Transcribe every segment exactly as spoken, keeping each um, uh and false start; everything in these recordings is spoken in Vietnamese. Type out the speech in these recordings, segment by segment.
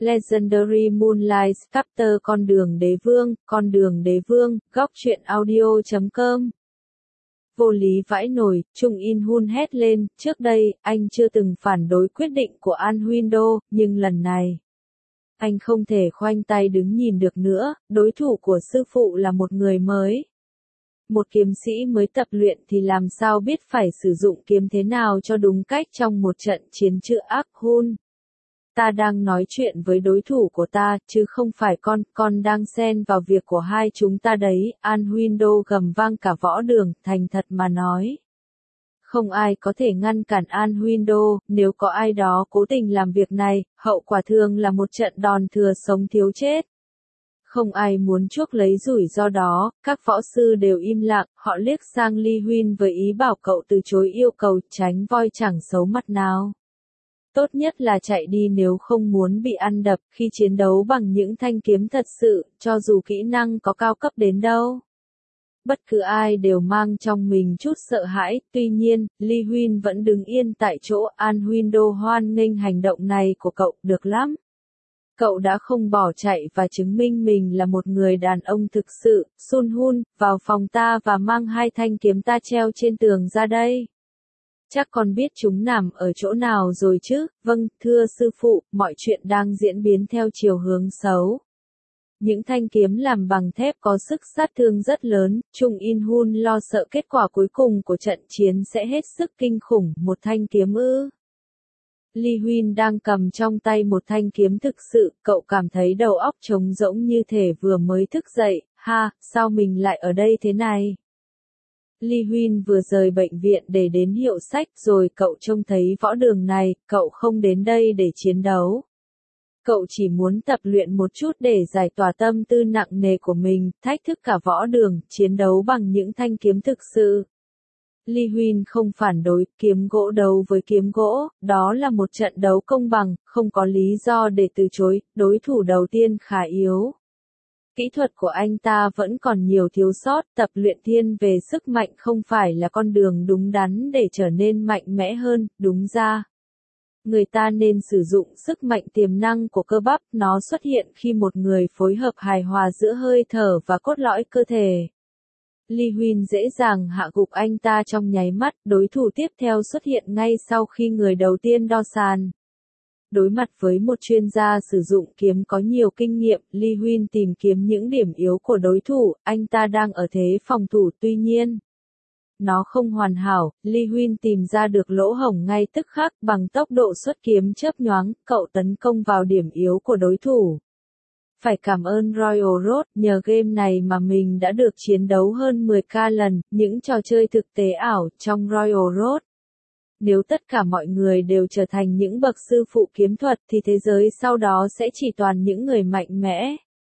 Legendary Moonlight Chapter Con đường đế vương, con đường đế vương, góc truyện audio chấm com. Vô lý vãi nổi, Chung In Hun hét lên, trước đây, anh chưa từng phản đối quyết định của An Huynh Đô, nhưng lần này, anh không thể khoanh tay đứng nhìn được nữa, đối thủ của sư phụ là một người mới. Một kiếm sĩ mới tập luyện thì làm sao biết phải sử dụng kiếm thế nào cho đúng cách trong một trận chiến chữa ác Hun. Ta đang nói chuyện với đối thủ của ta, chứ không phải con, con đang xen vào việc của hai chúng ta đấy, An Huynh Đô gầm vang cả võ đường, thành thật mà nói. Không ai có thể ngăn cản An Huynh Đô, nếu có ai đó cố tình làm việc này, hậu quả thường là một trận đòn thừa sống thiếu chết. Không ai muốn chuốc lấy rủi ro đó, các võ sư đều im lặng, họ liếc sang Li Huynh với ý bảo cậu từ chối yêu cầu tránh voi chẳng xấu mặt nào. Tốt nhất là chạy đi nếu không muốn bị ăn đập khi chiến đấu bằng những thanh kiếm thật sự, cho dù kỹ năng có cao cấp đến đâu. Bất cứ ai đều mang trong mình chút sợ hãi, tuy nhiên, Li Huynh vẫn đứng yên tại chỗ, An Huynh Đô hoan nghênh hành động này của cậu, được lắm. Cậu đã không bỏ chạy và chứng minh mình là một người đàn ông thực sự, Sun Hun, vào phòng ta và mang hai thanh kiếm ta treo trên tường ra đây. Chắc con biết chúng nằm ở chỗ nào rồi chứ, vâng, thưa sư phụ, mọi chuyện đang diễn biến theo chiều hướng xấu. Những thanh kiếm làm bằng thép có sức sát thương rất lớn, Chung In Hun lo sợ kết quả cuối cùng của trận chiến sẽ hết sức kinh khủng, một thanh kiếm ư. Li Huynh đang cầm trong tay một thanh kiếm thực sự, cậu cảm thấy đầu óc trống rỗng như thể vừa mới thức dậy, ha, sao mình lại ở đây thế này? Li Huynh vừa rời bệnh viện để đến hiệu sách rồi cậu trông thấy võ đường này, cậu không đến đây để chiến đấu. Cậu chỉ muốn tập luyện một chút để giải tỏa tâm tư nặng nề của mình, thách thức cả võ đường, chiến đấu bằng những thanh kiếm thực sự. Li Huynh không phản đối, kiếm gỗ đấu với kiếm gỗ, đó là một trận đấu công bằng, không có lý do để từ chối, đối thủ đầu tiên khá yếu. Kỹ thuật của anh ta vẫn còn nhiều thiếu sót, tập luyện thiên về sức mạnh không phải là con đường đúng đắn để trở nên mạnh mẽ hơn, đúng ra. Người ta nên sử dụng sức mạnh tiềm năng của cơ bắp, nó xuất hiện khi một người phối hợp hài hòa giữa hơi thở và cốt lõi cơ thể. Li Huynh dễ dàng hạ gục anh ta trong nháy mắt, đối thủ tiếp theo xuất hiện ngay sau khi người đầu tiên đo sàn. Đối mặt với một chuyên gia sử dụng kiếm có nhiều kinh nghiệm, Li Huynh tìm kiếm những điểm yếu của đối thủ, anh ta đang ở thế phòng thủ tuy nhiên. Nó không hoàn hảo, Li Huynh tìm ra được lỗ hổng ngay tức khắc bằng tốc độ xuất kiếm chớp nhoáng, cậu tấn công vào điểm yếu của đối thủ. Phải cảm ơn Royal Road, nhờ game này mà mình đã được chiến đấu hơn mười k lần, những trò chơi thực tế ảo trong Royal Road. Nếu tất cả mọi người đều trở thành những bậc sư phụ kiếm thuật thì thế giới sau đó sẽ chỉ toàn những người mạnh mẽ.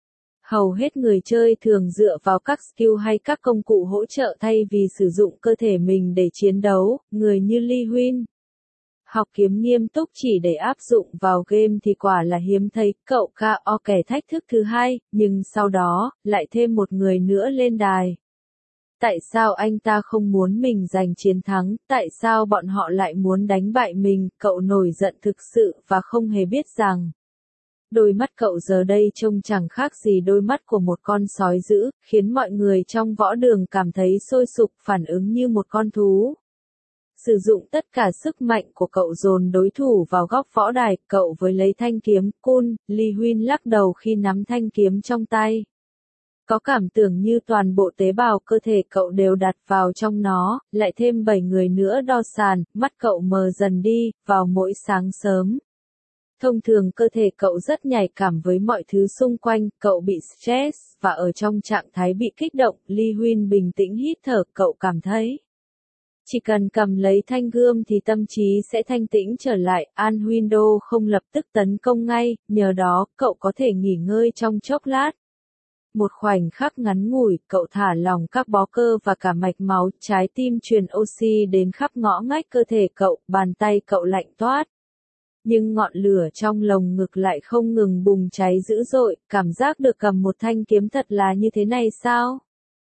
Hầu hết người chơi thường dựa vào các skill hay các công cụ hỗ trợ thay vì sử dụng cơ thể mình để chiến đấu, người như Li Huynh. Học kiếm nghiêm túc chỉ để áp dụng vào game thì quả là hiếm thấy, cậu ca o kẻ thách thức thứ hai, nhưng sau đó, lại thêm một người nữa lên đài. Tại sao anh ta không muốn mình giành chiến thắng, tại sao bọn họ lại muốn đánh bại mình, cậu nổi giận thực sự và không hề biết rằng. Đôi mắt cậu giờ đây trông chẳng khác gì đôi mắt của một con sói dữ, khiến mọi người trong võ đường cảm thấy sôi sục phản ứng như một con thú. Sử dụng tất cả sức mạnh của cậu dồn đối thủ vào góc võ đài, cậu với lấy thanh kiếm, cun, Li Huynh lắc đầu khi nắm thanh kiếm trong tay. Có cảm tưởng như toàn bộ tế bào cơ thể cậu đều đặt vào trong nó, lại thêm bảy người nữa đo sàn, mắt cậu mờ dần đi, vào mỗi sáng sớm. Thông thường cơ thể cậu rất nhạy cảm với mọi thứ xung quanh, cậu bị stress, và ở trong trạng thái bị kích động, Li Huynh bình tĩnh hít thở, cậu cảm thấy. Chỉ cần cầm lấy thanh gươm thì tâm trí sẽ thanh tĩnh trở lại, An Huynh Đô không lập tức tấn công ngay, nhờ đó, cậu có thể nghỉ ngơi trong chốc lát. Một khoảnh khắc ngắn ngủi, cậu thả lỏng các bó cơ và cả mạch máu, trái tim truyền oxy đến khắp ngõ ngách cơ thể cậu, bàn tay cậu lạnh toát. Nhưng ngọn lửa trong lồng ngực lại không ngừng bùng cháy dữ dội, cảm giác được cầm một thanh kiếm thật là như thế này sao?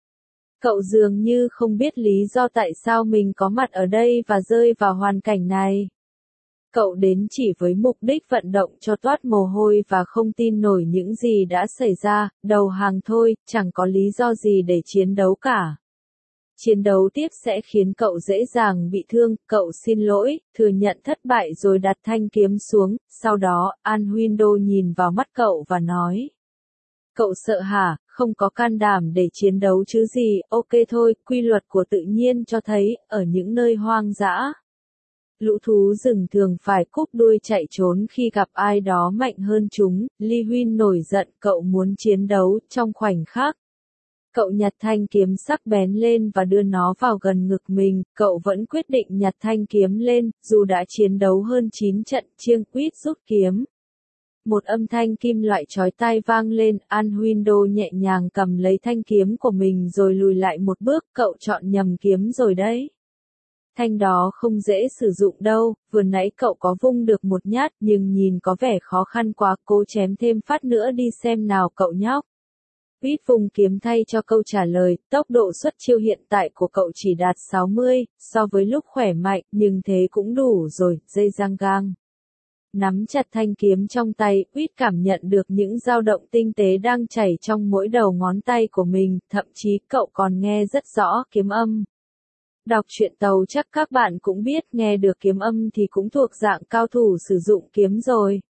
Cậu dường như không biết lý do tại sao mình có mặt ở đây và rơi vào hoàn cảnh này. Cậu đến chỉ với mục đích vận động cho toát mồ hôi và không tin nổi những gì đã xảy ra, đầu hàng thôi, chẳng có lý do gì để chiến đấu cả. Chiến đấu tiếp sẽ khiến cậu dễ dàng bị thương, cậu xin lỗi, thừa nhận thất bại rồi đặt thanh kiếm xuống, sau đó, An Window nhìn vào mắt cậu và nói. Cậu sợ hả, không có can đảm để chiến đấu chứ gì, ok thôi, quy luật của tự nhiên cho thấy, ở những nơi hoang dã. Lũ thú rừng thường phải cúp đuôi chạy trốn khi gặp ai đó mạnh hơn chúng, Li Huyên nổi giận, cậu muốn chiến đấu, trong khoảnh khắc. Cậu nhặt thanh kiếm sắc bén lên và đưa nó vào gần ngực mình, cậu vẫn quyết định nhặt thanh kiếm lên, dù đã chiến đấu hơn chín trận, chiêng quýt rút kiếm. Một âm thanh kim loại chói tai vang lên, An Window nhẹ nhàng cầm lấy thanh kiếm của mình rồi lùi lại một bước, cậu chọn nhầm kiếm rồi đấy. Thanh đó không dễ sử dụng đâu, vừa nãy cậu có vung được một nhát nhưng nhìn có vẻ khó khăn quá, cố chém thêm phát nữa đi xem nào cậu nhóc. Pete vùng kiếm thay cho câu trả lời, tốc độ xuất chiêu hiện tại của cậu chỉ đạt sáu mươi, so với lúc khỏe mạnh, nhưng thế cũng đủ rồi, dây giang gang. Nắm chặt thanh kiếm trong tay, Pete cảm nhận được những dao động tinh tế đang chảy trong mỗi đầu ngón tay của mình, thậm chí cậu còn nghe rất rõ kiếm âm. Đọc truyện tàu chắc các bạn cũng biết nghe được kiếm âm thì cũng thuộc dạng cao thủ sử dụng kiếm rồi.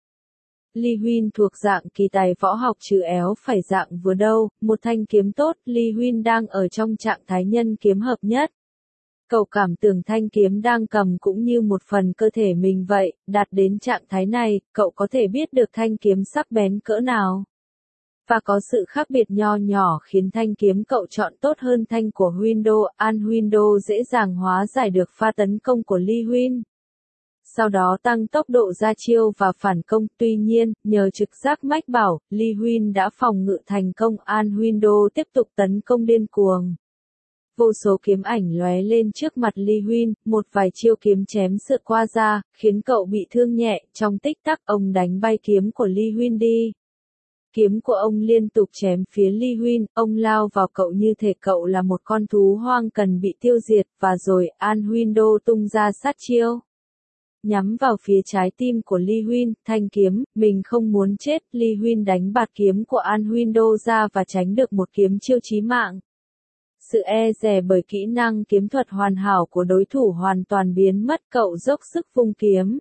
Li Huyên thuộc dạng kỳ tài võ học chứ éo phải dạng vừa đâu, một thanh kiếm tốt, Li Huyên đang ở trong trạng thái nhân kiếm hợp nhất. Cậu cảm tưởng thanh kiếm đang cầm cũng như một phần cơ thể mình vậy, đạt đến trạng thái này, cậu có thể biết được thanh kiếm sắc bén cỡ nào. Và có sự khác biệt nho nhỏ khiến thanh kiếm cậu chọn tốt hơn thanh của Window, An Window dễ dàng hóa giải được pha tấn công của Li Huyên. Sau đó tăng tốc độ ra chiêu và phản công, tuy nhiên, nhờ trực giác mách bảo, Li Huyên đã phòng ngự thành công, An Window tiếp tục tấn công điên cuồng. Vô số kiếm ảnh lóe lên trước mặt Li Huyên, một vài chiêu kiếm chém sượt qua ra, khiến cậu bị thương nhẹ, trong tích tắc ông đánh bay kiếm của Li Huyên đi. Kiếm của ông liên tục chém phía Li Huyên, ông lao vào cậu như thể cậu là một con thú hoang cần bị tiêu diệt, và rồi An Window tung ra sát chiêu. Nhắm vào phía trái tim của Li Huyên, thanh kiếm, mình không muốn chết, Li Huyên đánh bạt kiếm của An Window ra và tránh được một kiếm chiêu chí mạng. Sự e dè bởi kỹ năng kiếm thuật hoàn hảo của đối thủ hoàn toàn biến mất, cậu dốc sức vung kiếm.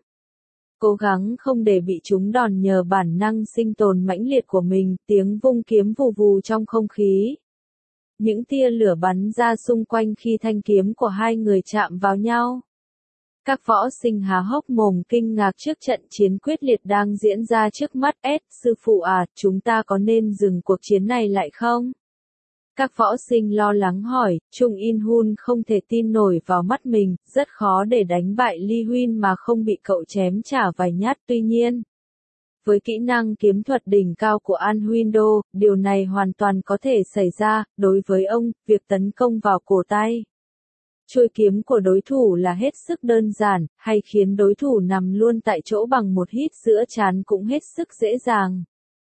Cố gắng không để bị trúng đòn nhờ bản năng sinh tồn mãnh liệt của mình, tiếng vung kiếm vù vù trong không khí. Những tia lửa bắn ra xung quanh khi thanh kiếm của hai người chạm vào nhau. Các võ sinh há hốc mồm kinh ngạc trước trận chiến quyết liệt đang diễn ra trước mắt. S, sư phụ à, chúng ta có nên dừng cuộc chiến này lại không? Các võ sinh lo lắng hỏi, Chung In Hun không thể tin nổi vào mắt mình, rất khó để đánh bại Li Huyên mà không bị cậu chém trả vài nhát, tuy nhiên. Với kỹ năng kiếm thuật đỉnh cao của An Window, điều này hoàn toàn có thể xảy ra, đối với ông, việc tấn công vào cổ tay. Chuôi kiếm của đối thủ là hết sức đơn giản, hay khiến đối thủ nằm luôn tại chỗ bằng một hít giữa trán cũng hết sức dễ dàng.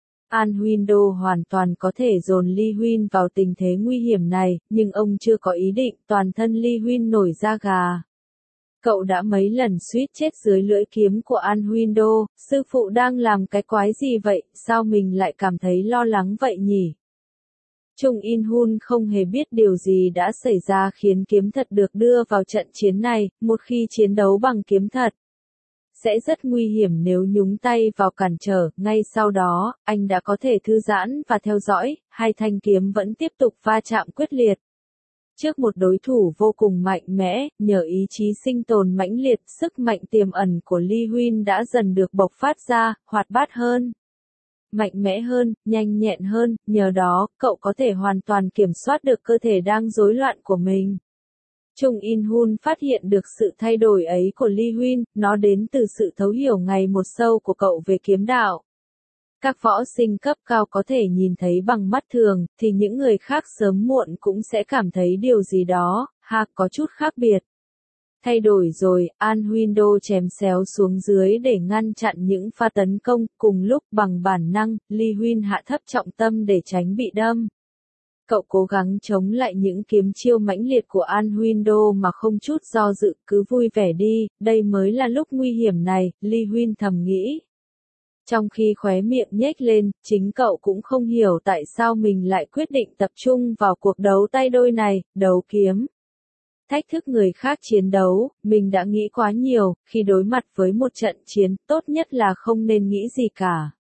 An Window hoàn toàn có thể dồn Li Huyên vào tình thế nguy hiểm này, nhưng ông chưa có ý định, toàn thân Li Huyên nổi da gà. Cậu đã mấy lần suýt chết dưới lưỡi kiếm của An Window, sư phụ đang làm cái quái gì vậy, sao mình lại cảm thấy lo lắng vậy nhỉ? Chung In Hun không hề biết điều gì đã xảy ra khiến kiếm thật được đưa vào trận chiến này, một khi chiến đấu bằng kiếm thật. Sẽ rất nguy hiểm nếu nhúng tay vào cản trở, ngay sau đó, anh đã có thể thư giãn và theo dõi, hai thanh kiếm vẫn tiếp tục va chạm quyết liệt. Trước một đối thủ vô cùng mạnh mẽ, nhờ ý chí sinh tồn mãnh liệt, sức mạnh tiềm ẩn của Li Huyên đã dần được bộc phát ra, hoạt bát hơn. Mạnh mẽ hơn, nhanh nhẹn hơn, nhờ đó, cậu có thể hoàn toàn kiểm soát được cơ thể đang rối loạn của mình. Chung In Hun phát hiện được sự thay đổi ấy của Li Huyên, nó đến từ sự thấu hiểu ngày một sâu của cậu về kiếm đạo. Các võ sinh cấp cao có thể nhìn thấy bằng mắt thường, thì những người khác sớm muộn cũng sẽ cảm thấy điều gì đó, ha, có chút khác biệt. Thay đổi rồi, An Window chém xéo xuống dưới để ngăn chặn những pha tấn công, cùng lúc bằng bản năng, Li Huyên hạ thấp trọng tâm để tránh bị đâm. Cậu cố gắng chống lại những kiếm chiêu mãnh liệt của An Huynh Đô mà không chút do dự, cứ vui vẻ đi, đây mới là lúc nguy hiểm này, Ly Huynh thầm nghĩ. Trong khi khóe miệng nhếch lên, chính cậu cũng không hiểu tại sao mình lại quyết định tập trung vào cuộc đấu tay đôi này, đấu kiếm. Thách thức người khác chiến đấu, mình đã nghĩ quá nhiều, khi đối mặt với một trận chiến, tốt nhất là không nên nghĩ gì cả.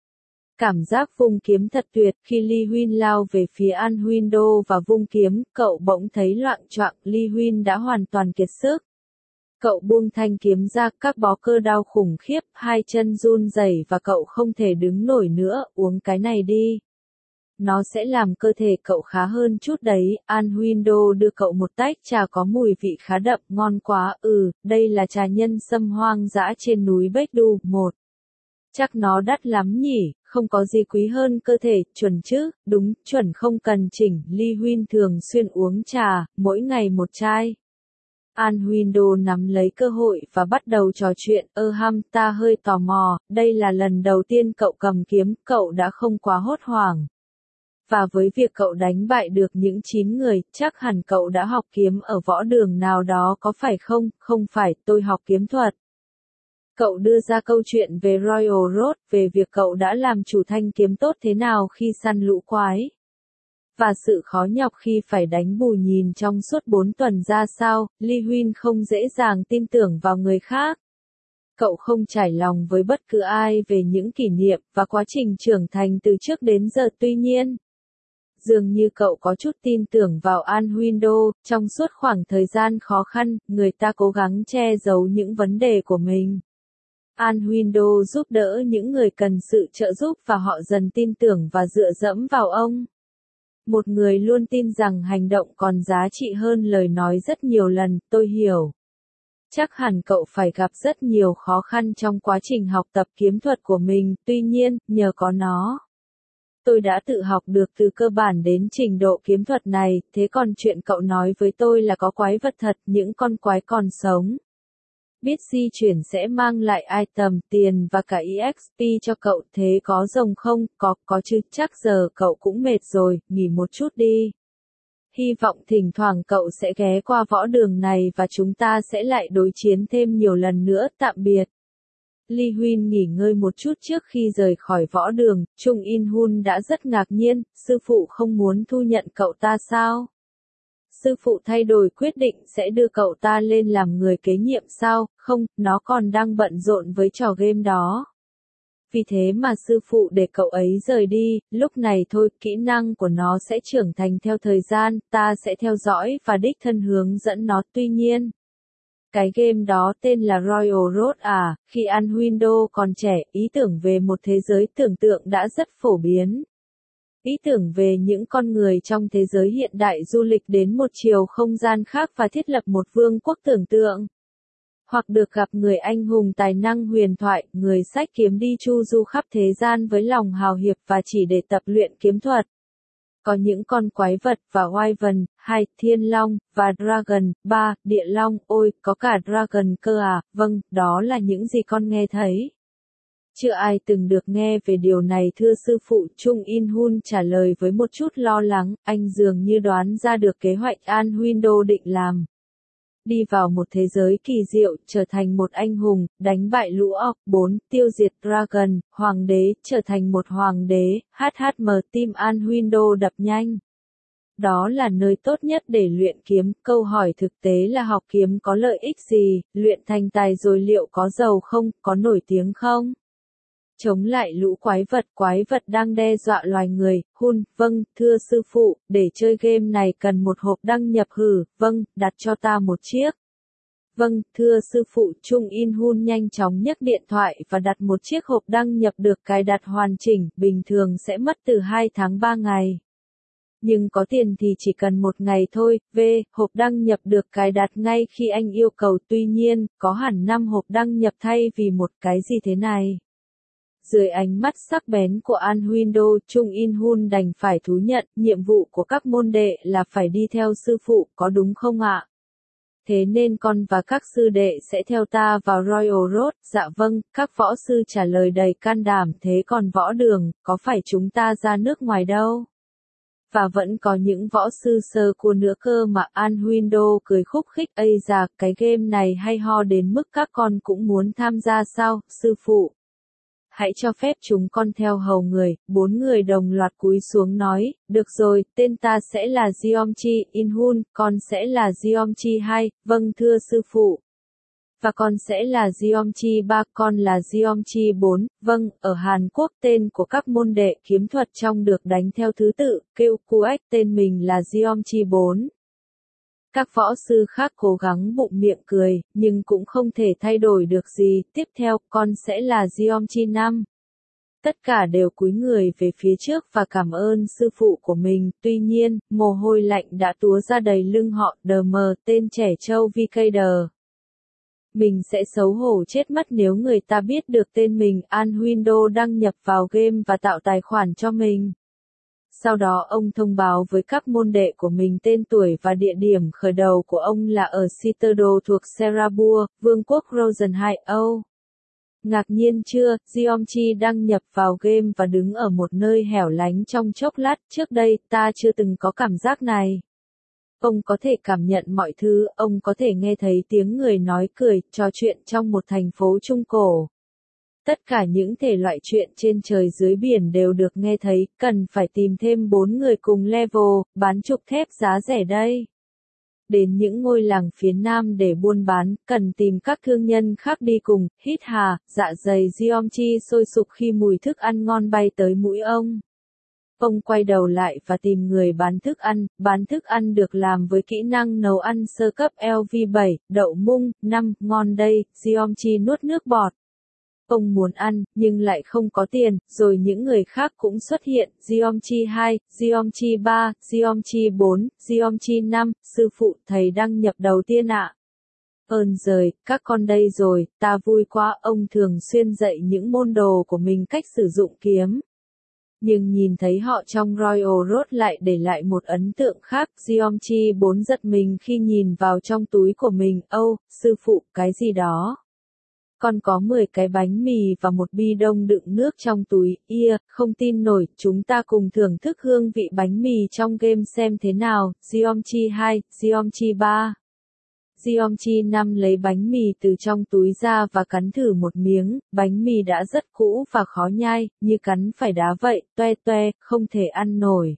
Cảm giác vung kiếm thật tuyệt, khi Ly Huynh lao về phía An Huynh Đô và vung kiếm, cậu bỗng thấy loạng choạng, Ly Huynh đã hoàn toàn kiệt sức. Cậu buông thanh kiếm ra, các bó cơ đau khủng khiếp, hai chân run rẩy và cậu không thể đứng nổi nữa, uống cái này đi. Nó sẽ làm cơ thể cậu khá hơn chút đấy. An Huynh Đô đưa cậu một tách trà có mùi vị khá đậm, ngon quá, ừ, đây là trà nhân sâm hoang dã trên núi Bách Đu, một. Chắc nó đắt lắm nhỉ, không có gì quý hơn cơ thể, chuẩn chứ, đúng, chuẩn không cần chỉnh, Ly Huynh thường xuyên uống trà, mỗi ngày một chai. An Huynh Đô nắm lấy cơ hội và bắt đầu trò chuyện, ơ hăm, ta hơi tò mò, đây là lần đầu tiên cậu cầm kiếm, cậu đã không quá hốt hoảng. Và với việc cậu đánh bại được những chín người, chắc hẳn cậu đã học kiếm ở võ đường nào đó có phải không? Không phải, tôi học kiếm thuật. Cậu đưa ra câu chuyện về Royal Road, về việc cậu đã làm chủ thanh kiếm tốt thế nào khi săn lũ quái. Và sự khó nhọc khi phải đánh bù nhìn trong suốt bốn tuần ra sao, Ly Huynh không dễ dàng tin tưởng vào người khác. Cậu không trải lòng với bất cứ ai về những kỷ niệm và quá trình trưởng thành từ trước đến giờ, tuy nhiên. Dường như cậu có chút tin tưởng vào An Huynh Đô, trong suốt khoảng thời gian khó khăn, người ta cố gắng che giấu những vấn đề của mình. An Huynh Đô giúp đỡ những người cần sự trợ giúp và họ dần tin tưởng và dựa dẫm vào ông. Một người luôn tin rằng hành động còn giá trị hơn lời nói rất nhiều lần, tôi hiểu. Chắc hẳn cậu phải gặp rất nhiều khó khăn trong quá trình học tập kiếm thuật của mình, tuy nhiên, nhờ có nó. Tôi đã tự học được từ cơ bản đến trình độ kiếm thuật này, thế còn chuyện cậu nói với tôi là có quái vật thật, những con quái còn sống. Biết di chuyển sẽ mang lại item, tiền và cả e ích pê cho cậu, thế có rồng không? Có, có chứ, chắc giờ cậu cũng mệt rồi, nghỉ một chút đi. Hy vọng thỉnh thoảng cậu sẽ ghé qua võ đường này và chúng ta sẽ lại đối chiến thêm nhiều lần nữa, tạm biệt. Ly Huynh nghỉ ngơi một chút trước khi rời khỏi võ đường, Chung In Hun đã rất ngạc nhiên, sư phụ không muốn thu nhận cậu ta sao? Sư phụ thay đổi quyết định sẽ đưa cậu ta lên làm người kế nhiệm sao? Không, nó còn đang bận rộn với trò game đó. Vì thế mà sư phụ để cậu ấy rời đi, lúc này thôi, kỹ năng của nó sẽ trưởng thành theo thời gian, ta sẽ theo dõi và đích thân hướng dẫn nó, tuy nhiên. Cái game đó tên là Royal Road à, khi An Huynh Đô còn trẻ, ý tưởng về một thế giới tưởng tượng đã rất phổ biến. Ý tưởng về những con người trong thế giới hiện đại du lịch đến một chiều không gian khác và thiết lập một vương quốc tưởng tượng. Hoặc được gặp người anh hùng tài năng huyền thoại, người xách kiếm đi chu du khắp thế gian với lòng hào hiệp và chỉ để tập luyện kiếm thuật. Có những con quái vật và Wyvern, hai, Thiên Long, và Dragon, ba, Địa Long, ôi, có cả Dragon cơ à, vâng, đó là những gì con nghe thấy. Chưa ai từng được nghe về điều này thưa sư phụ, Chung In Hun trả lời với một chút lo lắng, anh dường như đoán ra được kế hoạch An Huynh Đô định làm. Đi vào một thế giới kỳ diệu, trở thành một anh hùng, đánh bại lũ ọc, bốn, tiêu diệt Dragon, hoàng đế, trở thành một hoàng đế, hát hát em tim An Huynh Đô đập nhanh. Đó là nơi tốt nhất để luyện kiếm, câu hỏi thực tế là học kiếm có lợi ích gì, luyện thành tài rồi liệu có giàu không, có nổi tiếng không? Chống lại lũ quái vật, quái vật đang đe dọa loài người, Hun, vâng, thưa sư phụ, để chơi game này cần một hộp đăng nhập hử, vâng, đặt cho ta một chiếc. Vâng, thưa sư phụ, Chung In Hun nhanh chóng nhấc điện thoại và đặt một chiếc hộp đăng nhập được cài đặt hoàn chỉnh, bình thường sẽ mất từ hai tháng ba ngày. Nhưng có tiền thì chỉ cần một ngày thôi, v, hộp đăng nhập được cài đặt ngay khi anh yêu cầu, tuy nhiên, có hẳn năm hộp đăng nhập thay vì một cái gì thế này. Dưới ánh mắt sắc bén của An Huynh Đô, Chung In Hun đành phải thú nhận, nhiệm vụ của các môn đệ là phải đi theo sư phụ, có đúng không ạ? Thế nên con và các sư đệ sẽ theo ta vào Royal Road, dạ vâng, các võ sư trả lời đầy can đảm, thế còn võ đường, có phải chúng ta ra nước ngoài đâu? Và vẫn có những võ sư sơ cua nữa cơ mà. An Window cười khúc khích. Ây da, cái game này hay ho đến mức các con cũng muốn tham gia sao, sư phụ? Hãy cho phép chúng con theo hầu người. Bốn người đồng loạt cúi xuống nói, được rồi, tên ta sẽ là Jeongchi Inhun, con sẽ là Jeongchi hai, vâng thưa sư phụ. Và con sẽ là Jeongchi ba, con là Jeongchi bốn, vâng, ở Hàn Quốc tên của các môn đệ kiếm thuật trong được đánh theo thứ tự, kêu Kuek tên mình là Jeongchi bốn. Các võ sư khác cố gắng bụng miệng cười, nhưng cũng không thể thay đổi được gì. Tiếp theo, con sẽ là Jeongchi năm. Tất cả đều cúi người về phía trước và cảm ơn sư phụ của mình. Tuy nhiên, mồ hôi lạnh đã túa ra đầy lưng họ. Đờ mờ, tên trẻ trâu vê ca đờ. Mình sẽ xấu hổ chết mất nếu người ta biết được tên mình. An Window đăng nhập vào game và tạo tài khoản cho mình. Sau đó ông thông báo với các môn đệ của mình tên tuổi và địa điểm khởi đầu của ông là ở Citadel thuộc Serabur, Vương quốc Rosen hai. Âu. Ngạc nhiên chưa, Jeongchi đăng nhập vào game và đứng ở một nơi hẻo lánh trong chốc lát. Trước đây, ta chưa từng có cảm giác này. Ông có thể cảm nhận mọi thứ, ông có thể nghe thấy tiếng người nói cười, trò chuyện trong một thành phố trung cổ. Tất cả những thể loại chuyện trên trời dưới biển đều được nghe thấy, cần phải tìm thêm bốn người cùng level, bán trục thép giá rẻ đây. Đến những ngôi làng phía nam để buôn bán, cần tìm các thương nhân khác đi cùng, hít hà, dạ dày Jeongchi sôi sục khi mùi thức ăn ngon bay tới mũi ông. Ông quay đầu lại và tìm người bán thức ăn, bán thức ăn được làm với kỹ năng nấu ăn sơ cấp L V bảy, đậu mung, năm, ngon đây, Jeongchi nuốt nước bọt. Ông muốn ăn, nhưng lại không có tiền, rồi những người khác cũng xuất hiện, Jeongchi hai, Jeongchi ba, Jeongchi bốn, Jeongchi năm, sư phụ thầy đăng nhập đầu tiên ạ. À. Ơn giời, các con đây rồi, ta vui quá, ông thường xuyên dạy những môn đồ của mình cách sử dụng kiếm. Nhưng nhìn thấy họ trong Royal Road lại để lại một ấn tượng khác, Jeongchi bốn giật mình khi nhìn vào trong túi của mình, âu, sư phụ, cái gì đó. Con có mười cái bánh mì và một bi đông đựng nước trong túi, ia, không tin nổi, chúng ta cùng thưởng thức hương vị bánh mì trong game xem thế nào, Jeongchi hai, Jeongchi ba. Jeongchi năm lấy bánh mì từ trong túi ra và cắn thử một miếng, bánh mì đã rất cũ và khó nhai, như cắn phải đá vậy, toe toe, không thể ăn nổi.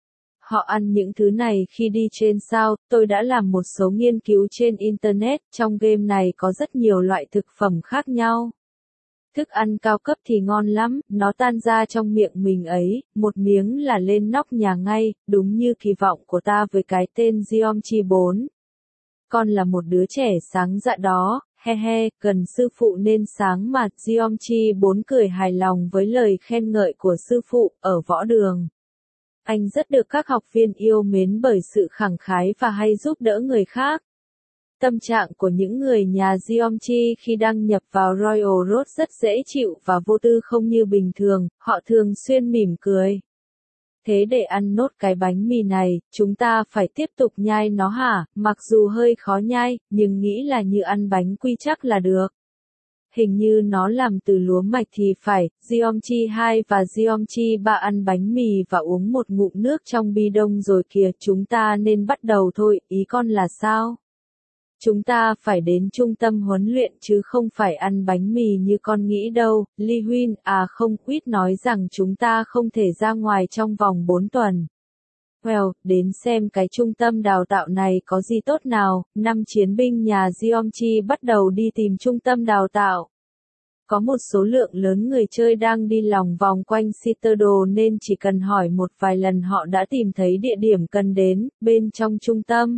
Họ ăn những thứ này khi đi trên sao, tôi đã làm một số nghiên cứu trên Internet, trong game này có rất nhiều loại thực phẩm khác nhau. Thức ăn cao cấp thì ngon lắm, nó tan ra trong miệng mình ấy, một miếng là lên nóc nhà ngay, đúng như kỳ vọng của ta với cái tên Jeongchi bốn. Con là một đứa trẻ sáng dạ đó, he he, cần sư phụ nên sáng mà, Jeongchi bốn cười hài lòng với lời khen ngợi của sư phụ, ở võ đường. Anh rất được các học viên yêu mến bởi sự khẳng khái và hay giúp đỡ người khác. Tâm trạng của những người nhà Jeongchi khi đăng nhập vào Royal Road rất dễ chịu và vô tư không như bình thường, họ thường xuyên mỉm cười. Thế để ăn nốt cái bánh mì này, chúng ta phải tiếp tục nhai nó hả, mặc dù hơi khó nhai, nhưng nghĩ là như ăn bánh quy chắc là được. Hình như nó làm từ lúa mạch thì phải, Jeongchi hai và Jeongchi ba ăn bánh mì và uống một ngụm nước trong bi đông rồi kìa, chúng ta nên bắt đầu thôi, ý con là sao? Chúng ta phải đến trung tâm huấn luyện chứ không phải ăn bánh mì như con nghĩ đâu, Lee Huynh, à không, Quýt nói rằng chúng ta không thể ra ngoài trong vòng bốn tuần. Well, đến xem cái trung tâm đào tạo này có gì tốt nào, năm chiến binh nhà Jeongchi bắt đầu đi tìm trung tâm đào tạo. Có một số lượng lớn người chơi đang đi lòng vòng quanh Citadel nên chỉ cần hỏi một vài lần họ đã tìm thấy địa điểm cần đến, bên trong trung tâm.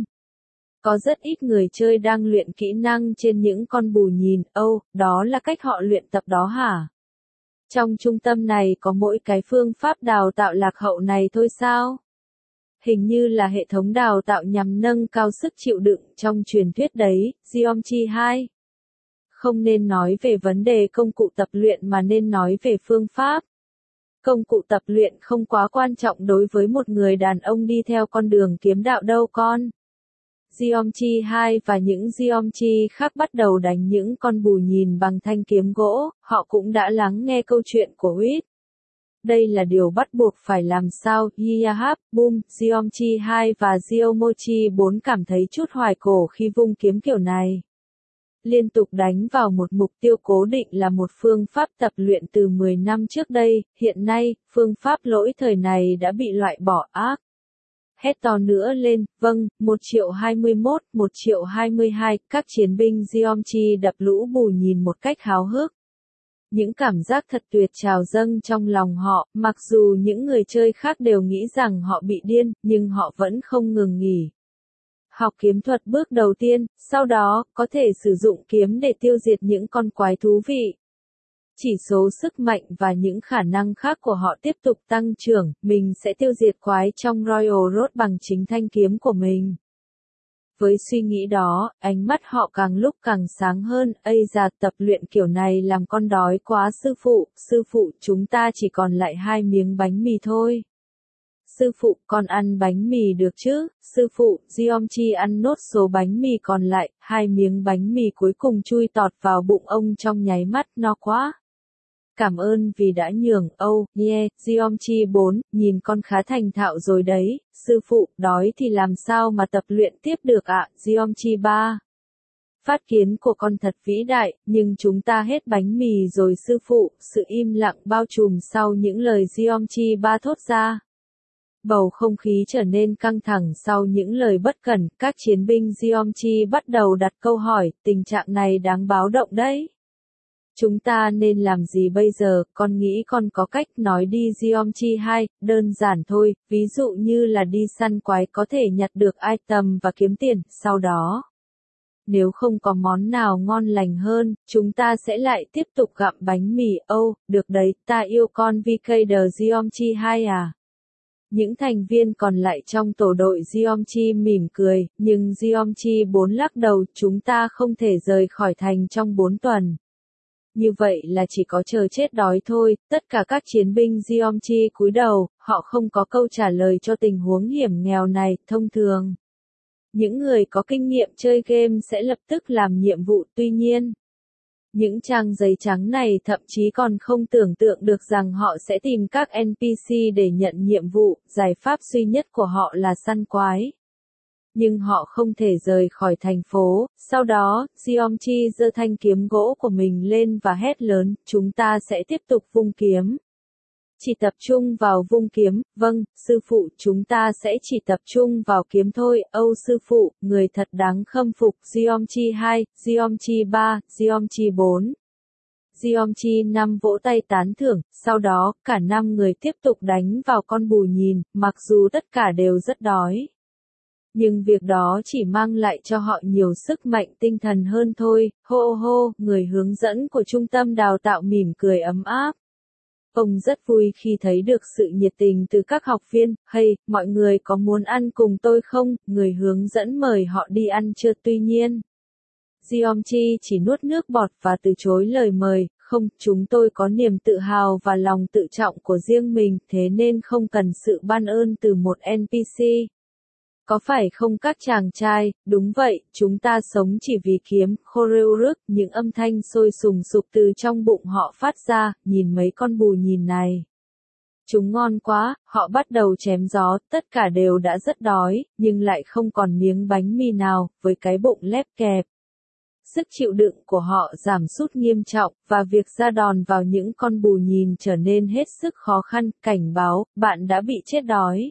Có rất ít người chơi đang luyện kỹ năng trên những con bù nhìn, âu, oh, đó là cách họ luyện tập đó hả? Trong trung tâm này có mỗi cái phương pháp đào tạo lạc hậu này thôi sao? Hình như là hệ thống đào tạo nhằm nâng cao sức chịu đựng trong truyền thuyết đấy, Jeongchi hai. Không nên nói về vấn đề công cụ tập luyện mà nên nói về phương pháp. Công cụ tập luyện không quá quan trọng đối với một người đàn ông đi theo con đường kiếm đạo đâu con. Jeongchi hai và những Jeongchi khác bắt đầu đánh những con bù nhìn bằng thanh kiếm gỗ, họ cũng đã lắng nghe câu chuyện của Huyết. đây là điều bắt buộc phải làm sao. Yahab, Boom, Geometry hai và Geometry bốn cảm thấy chút hoài cổ khi vung kiếm kiểu này. Liên tục đánh vào một mục tiêu cố định là một phương pháp tập luyện từ mười năm trước đây, hiện nay, phương pháp lỗi thời này đã bị loại bỏ ác. Hét to nữa lên, vâng, một triệu hai mươi mốt, một triệu hai mươi hai, các chiến binh Geometry đập lũ bù nhìn một cách háo hức. Những cảm giác thật tuyệt trào dâng trong lòng họ, mặc dù những người chơi khác đều nghĩ rằng họ bị điên, nhưng họ vẫn không ngừng nghỉ. Học kiếm thuật bước đầu tiên, sau đó, có thể sử dụng kiếm để tiêu diệt những con quái thú vị. Chỉ số sức mạnh và những khả năng khác của họ tiếp tục tăng trưởng, mình sẽ tiêu diệt quái trong Royal Road bằng chính thanh kiếm của mình. Với suy nghĩ đó, ánh mắt họ càng lúc càng sáng hơn, ây da, tập luyện kiểu này làm con đói quá sư phụ, sư phụ, chúng ta chỉ còn lại hai miếng bánh mì thôi. Sư phụ, con ăn bánh mì được chứ? Sư phụ, Geometry ăn nốt số bánh mì còn lại, hai miếng bánh mì cuối cùng chui tọt vào bụng ông trong nháy mắt, no quá. Cảm ơn vì đã nhường, oh, yeah, Geometry bốn, nhìn con khá thành thạo rồi đấy, sư phụ, đói thì làm sao mà tập luyện tiếp được ạ, à? Geometry ba. Phát kiến của con thật vĩ đại, nhưng chúng ta hết bánh mì rồi sư phụ, sự im lặng bao trùm sau những lời Geometry ba thốt ra. Bầu không khí trở nên căng thẳng sau những lời bất cẩn, các chiến binh Geometry bắt đầu đặt câu hỏi, tình trạng này đáng báo động đấy. Chúng ta nên làm gì bây giờ, con nghĩ con có cách nói đi Geometry hai, đơn giản thôi, ví dụ như là đi săn quái có thể nhặt được item và kiếm tiền, sau đó. Nếu không có món nào ngon lành hơn, chúng ta sẽ lại tiếp tục gặm bánh mì, ô, oh, được đấy, ta yêu con vê ca đê Geometry hai à. Những thành viên còn lại trong tổ đội Geometry mỉm cười, nhưng Geometry bốn lắc đầu, chúng ta không thể rời khỏi thành trong bốn tuần. Như vậy là chỉ có chờ chết đói thôi, tất cả các chiến binh Geometry cúi đầu, họ không có câu trả lời cho tình huống hiểm nghèo này, thông thường. Những người có kinh nghiệm chơi game sẽ lập tức làm nhiệm vụ, tuy nhiên. Những trang giấy trắng này thậm chí còn không tưởng tượng được rằng họ sẽ tìm các en pê xê để nhận nhiệm vụ, giải pháp duy nhất của họ là săn quái. Nhưng họ không thể rời khỏi thành phố, sau đó, Geometry giơ thanh kiếm gỗ của mình lên và hét lớn, chúng ta sẽ tiếp tục vung kiếm. Chỉ tập trung vào vung kiếm, vâng, sư phụ, chúng ta sẽ chỉ tập trung vào kiếm thôi, âu sư phụ, người thật đáng khâm phục, Geometry hai, Geometry ba, Geometry bốn. Geometry năm vỗ tay tán thưởng, sau đó, cả năm người tiếp tục đánh vào con bù nhìn, mặc dù tất cả đều rất đói. Nhưng việc đó chỉ mang lại cho họ nhiều sức mạnh tinh thần hơn thôi, hô hô, người hướng dẫn của trung tâm đào tạo mỉm cười ấm áp. Ông rất vui khi thấy được sự nhiệt tình từ các học viên, hey, mọi người có muốn ăn cùng tôi không, người hướng dẫn mời họ đi ăn trưa tuy nhiên. Geometry chỉ nuốt nước bọt và từ chối lời mời, không, chúng tôi có niềm tự hào và lòng tự trọng của riêng mình, thế nên không cần sự ban ơn từ một en pê xê. Có phải không các chàng trai, đúng vậy, chúng ta sống chỉ vì kiếm, Khoreuruk, những âm thanh sôi sùng sục từ trong bụng họ phát ra, nhìn mấy con bù nhìn này. Chúng ngon quá, họ bắt đầu chém gió, tất cả đều đã rất đói, nhưng lại không còn miếng bánh mì nào, với cái bụng lép kẹp. Sức chịu đựng của họ giảm sút nghiêm trọng, và việc ra đòn vào những con bù nhìn trở nên hết sức khó khăn, cảnh báo, bạn đã bị chết đói.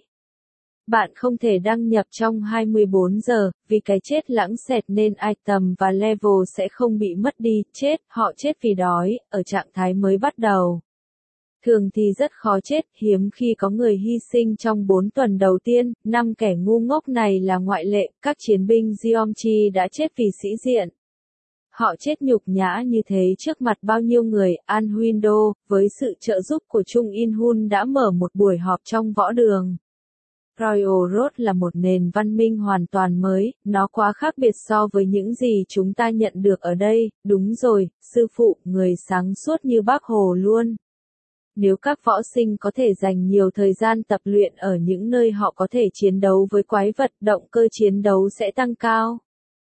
Bạn không thể đăng nhập trong hai mươi bốn giờ, vì cái chết lãng xẹt nên item và level sẽ không bị mất đi, chết, họ chết vì đói, ở trạng thái mới bắt đầu. Thường thì rất khó chết, hiếm khi có người hy sinh trong bốn tuần đầu tiên, năm kẻ ngu ngốc này là ngoại lệ, các chiến binh Geometry đã chết vì sĩ diện. Họ chết nhục nhã như thế trước mặt bao nhiêu người, An Window, với sự trợ giúp của Chung In Hun đã mở một buổi họp trong võ đường. Royal Road là một nền văn minh hoàn toàn mới, nó quá khác biệt so với những gì chúng ta nhận được ở đây, đúng rồi, sư phụ, người sáng suốt như bác Hồ luôn. Nếu các võ sinh có thể dành nhiều thời gian tập luyện ở những nơi họ có thể chiến đấu với quái vật, động cơ chiến đấu sẽ tăng cao.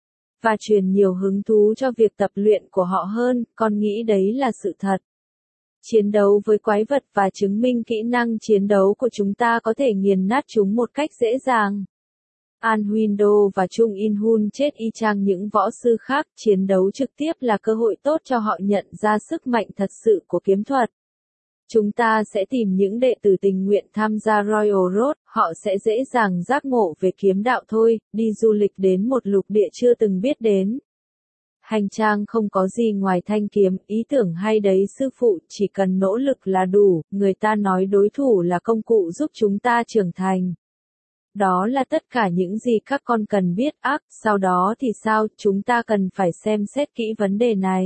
Và truyền nhiều hứng thú cho việc tập luyện của họ hơn, con nghĩ đấy là sự thật. chiến đấu với quái vật và chứng minh kỹ năng chiến đấu của chúng ta có thể nghiền nát chúng một cách dễ dàng. An Window và Chung In-hun chết y chang những võ sư khác, chiến đấu trực tiếp là cơ hội tốt cho họ nhận ra sức mạnh thật sự của kiếm thuật. Chúng ta sẽ tìm những đệ tử tình nguyện tham gia Royal Road, họ sẽ dễ dàng giác ngộ về kiếm đạo thôi, đi du lịch đến một lục địa chưa từng biết đến. Hành trang không có gì ngoài thanh kiếm, ý tưởng hay đấy sư phụ, chỉ cần nỗ lực là đủ, người ta nói đối thủ là công cụ giúp chúng ta trưởng thành. Đó là tất cả những gì các con cần biết, ác, sau đó thì sao, chúng ta cần phải xem xét kỹ vấn đề này.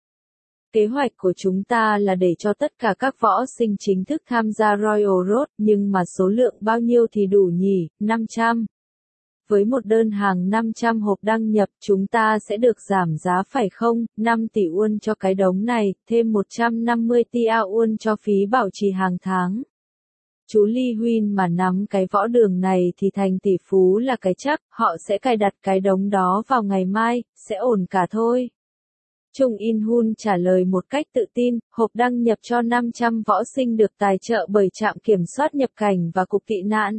Kế hoạch của chúng ta là để cho tất cả các võ sinh chính thức tham gia Royal Road, nhưng mà số lượng bao nhiêu thì đủ nhỉ, năm trăm. Với một đơn hàng năm trăm hộp đăng nhập, chúng ta sẽ được giảm giá phải không, năm tỷ won cho cái đống này, thêm một trăm năm mươi tia won cho phí bảo trì hàng tháng. Chú Lee Huynh mà nắm cái võ đường này thì thành tỷ phú là cái chắc, họ sẽ cài đặt cái đống đó vào ngày mai, sẽ ổn cả thôi. Chung In-hun trả lời một cách tự tin, hộp đăng nhập cho năm trăm võ sinh được tài trợ bởi trạm kiểm soát nhập cảnh và cục tị nạn.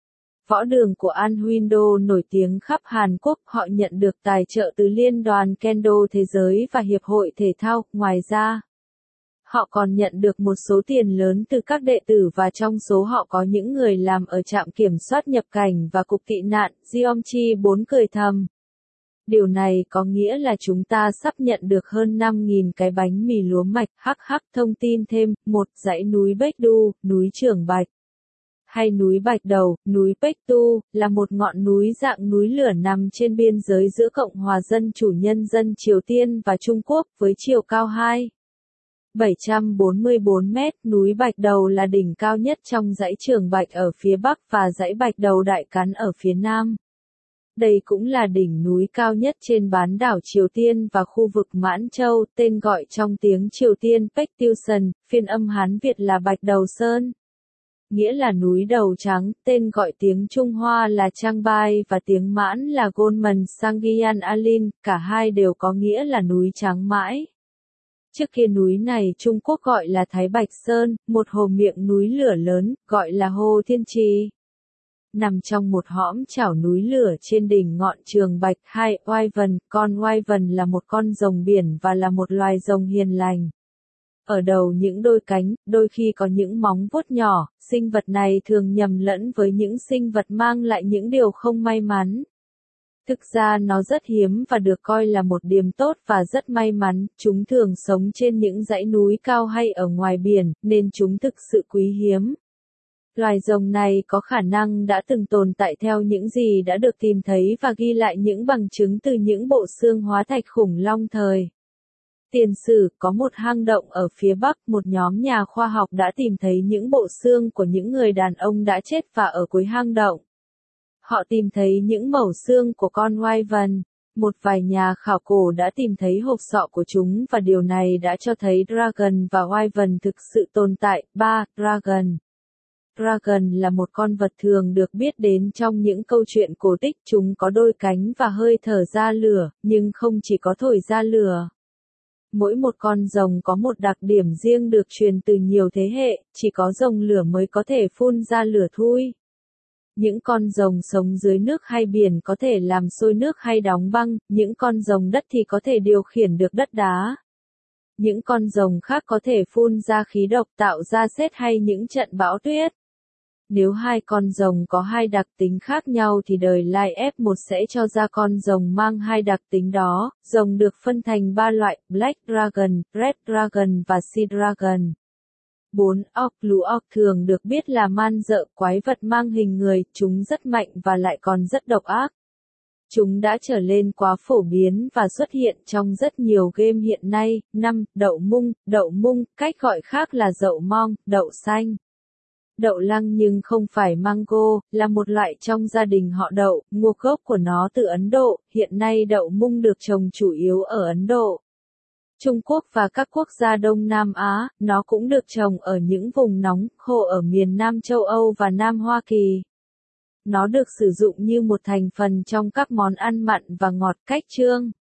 Võ đường của An Window nổi tiếng khắp Hàn Quốc, họ nhận được tài trợ từ Liên đoàn Kendo Thế giới và Hiệp hội Thể thao, ngoài ra. Họ còn nhận được một số tiền lớn từ các đệ tử và trong số họ có những người làm ở trạm kiểm soát nhập cảnh và cục tị nạn, Jeongchi bốn cười thầm. Điều này có nghĩa là chúng ta sắp nhận được hơn năm nghìn cái bánh mì lúa mạch, hắc hắc thông tin thêm, một dãy núi Baek Du, núi Trưởng Bạch. Hay núi Bạch Đầu, núi Baek Du, là một ngọn núi dạng núi lửa nằm trên biên giới giữa Cộng hòa Dân chủ Nhân dân Triều Tiên và Trung Quốc, với chiều cao hai phẩy bảy trăm bốn mươi bốn mét, núi Bạch Đầu là đỉnh cao nhất trong dãy Trường Bạch ở phía Bắc và dãy Bạch Đầu Đại Cắn ở phía Nam. Đây cũng là đỉnh núi cao nhất trên bán đảo Triều Tiên và khu vực Mãn Châu, tên gọi trong tiếng Triều Tiên Baektusan, phiên âm Hán Việt là Bạch Đầu Sơn. Nghĩa là núi đầu trắng, tên gọi tiếng Trung Hoa là Changbai và tiếng Mãn là Golman Sangyan Alin, cả hai đều có nghĩa là núi trắng mãi. Trước kia núi này Trung Quốc gọi là Thái Bạch Sơn, một hồ miệng núi lửa lớn, gọi là Hồ Thiên Trì. Nằm trong một hõm chảo núi lửa trên đỉnh ngọn Trường Bạch, hai Wyvern, con Wyvern là một con rồng biển và là một loài rồng hiền lành. Ở đầu những đôi cánh, đôi khi có những móng vuốt nhỏ, sinh vật này thường nhầm lẫn với những sinh vật mang lại những điều không may mắn. Thực ra nó rất hiếm và được coi là một điểm tốt và rất may mắn, chúng thường sống trên những dãy núi cao hay ở ngoài biển, nên chúng thực sự quý hiếm. Loài rồng này có khả năng đã từng tồn tại theo những gì đã được tìm thấy và ghi lại những bằng chứng từ những bộ xương hóa thạch khủng long thời tiền sử. Có một hang động ở phía Bắc, một nhóm nhà khoa học đã tìm thấy những bộ xương của những người đàn ông đã chết và ở cuối hang động. Họ tìm thấy những mẩu xương của con Wyvern. Một vài nhà khảo cổ đã tìm thấy hộp sọ của chúng và điều này đã cho thấy Dragon và Wyvern thực sự tồn tại. ba. Dragon Dragon là một con vật thường được biết đến trong những câu chuyện cổ tích, chúng có đôi cánh và hơi thở ra lửa, nhưng không chỉ có thổi ra lửa. Mỗi một con rồng có một đặc điểm riêng được truyền từ nhiều thế hệ, chỉ có rồng lửa mới có thể phun ra lửa thui. Những con rồng sống dưới nước hay biển có thể làm sôi nước hay đóng băng, những con rồng đất thì có thể điều khiển được đất đá. Những con rồng khác có thể phun ra khí độc tạo ra sét hay những trận bão tuyết. Nếu hai con rồng có hai đặc tính khác nhau thì đời lai ép một sẽ cho ra con rồng mang hai đặc tính đó. Rồng được phân thành ba loại, Black Dragon, Red Dragon và Sea Dragon. bốn. Orc Lũ orc thường được biết là man dợ, quái vật mang hình người, chúng rất mạnh và lại còn rất độc ác. Chúng đã trở lên quá phổ biến và xuất hiện trong rất nhiều game hiện nay. năm. Đậu mung Đậu mung, cách gọi khác là dậu mong, đậu xanh. Đậu lăng nhưng không phải mango, là một loại trong gia đình họ đậu, nguồn gốc của nó từ Ấn Độ, hiện nay đậu mung được trồng chủ yếu ở Ấn Độ, Trung Quốc và các quốc gia Đông Nam Á, nó cũng được trồng ở những vùng nóng, khô ở miền Nam châu Âu và Nam Hoa Kỳ. Nó được sử dụng như một thành phần trong các món ăn mặn và ngọt cách chương.